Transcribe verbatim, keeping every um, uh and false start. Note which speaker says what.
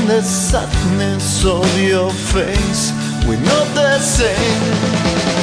Speaker 1: the sadness of your face, we're not the same.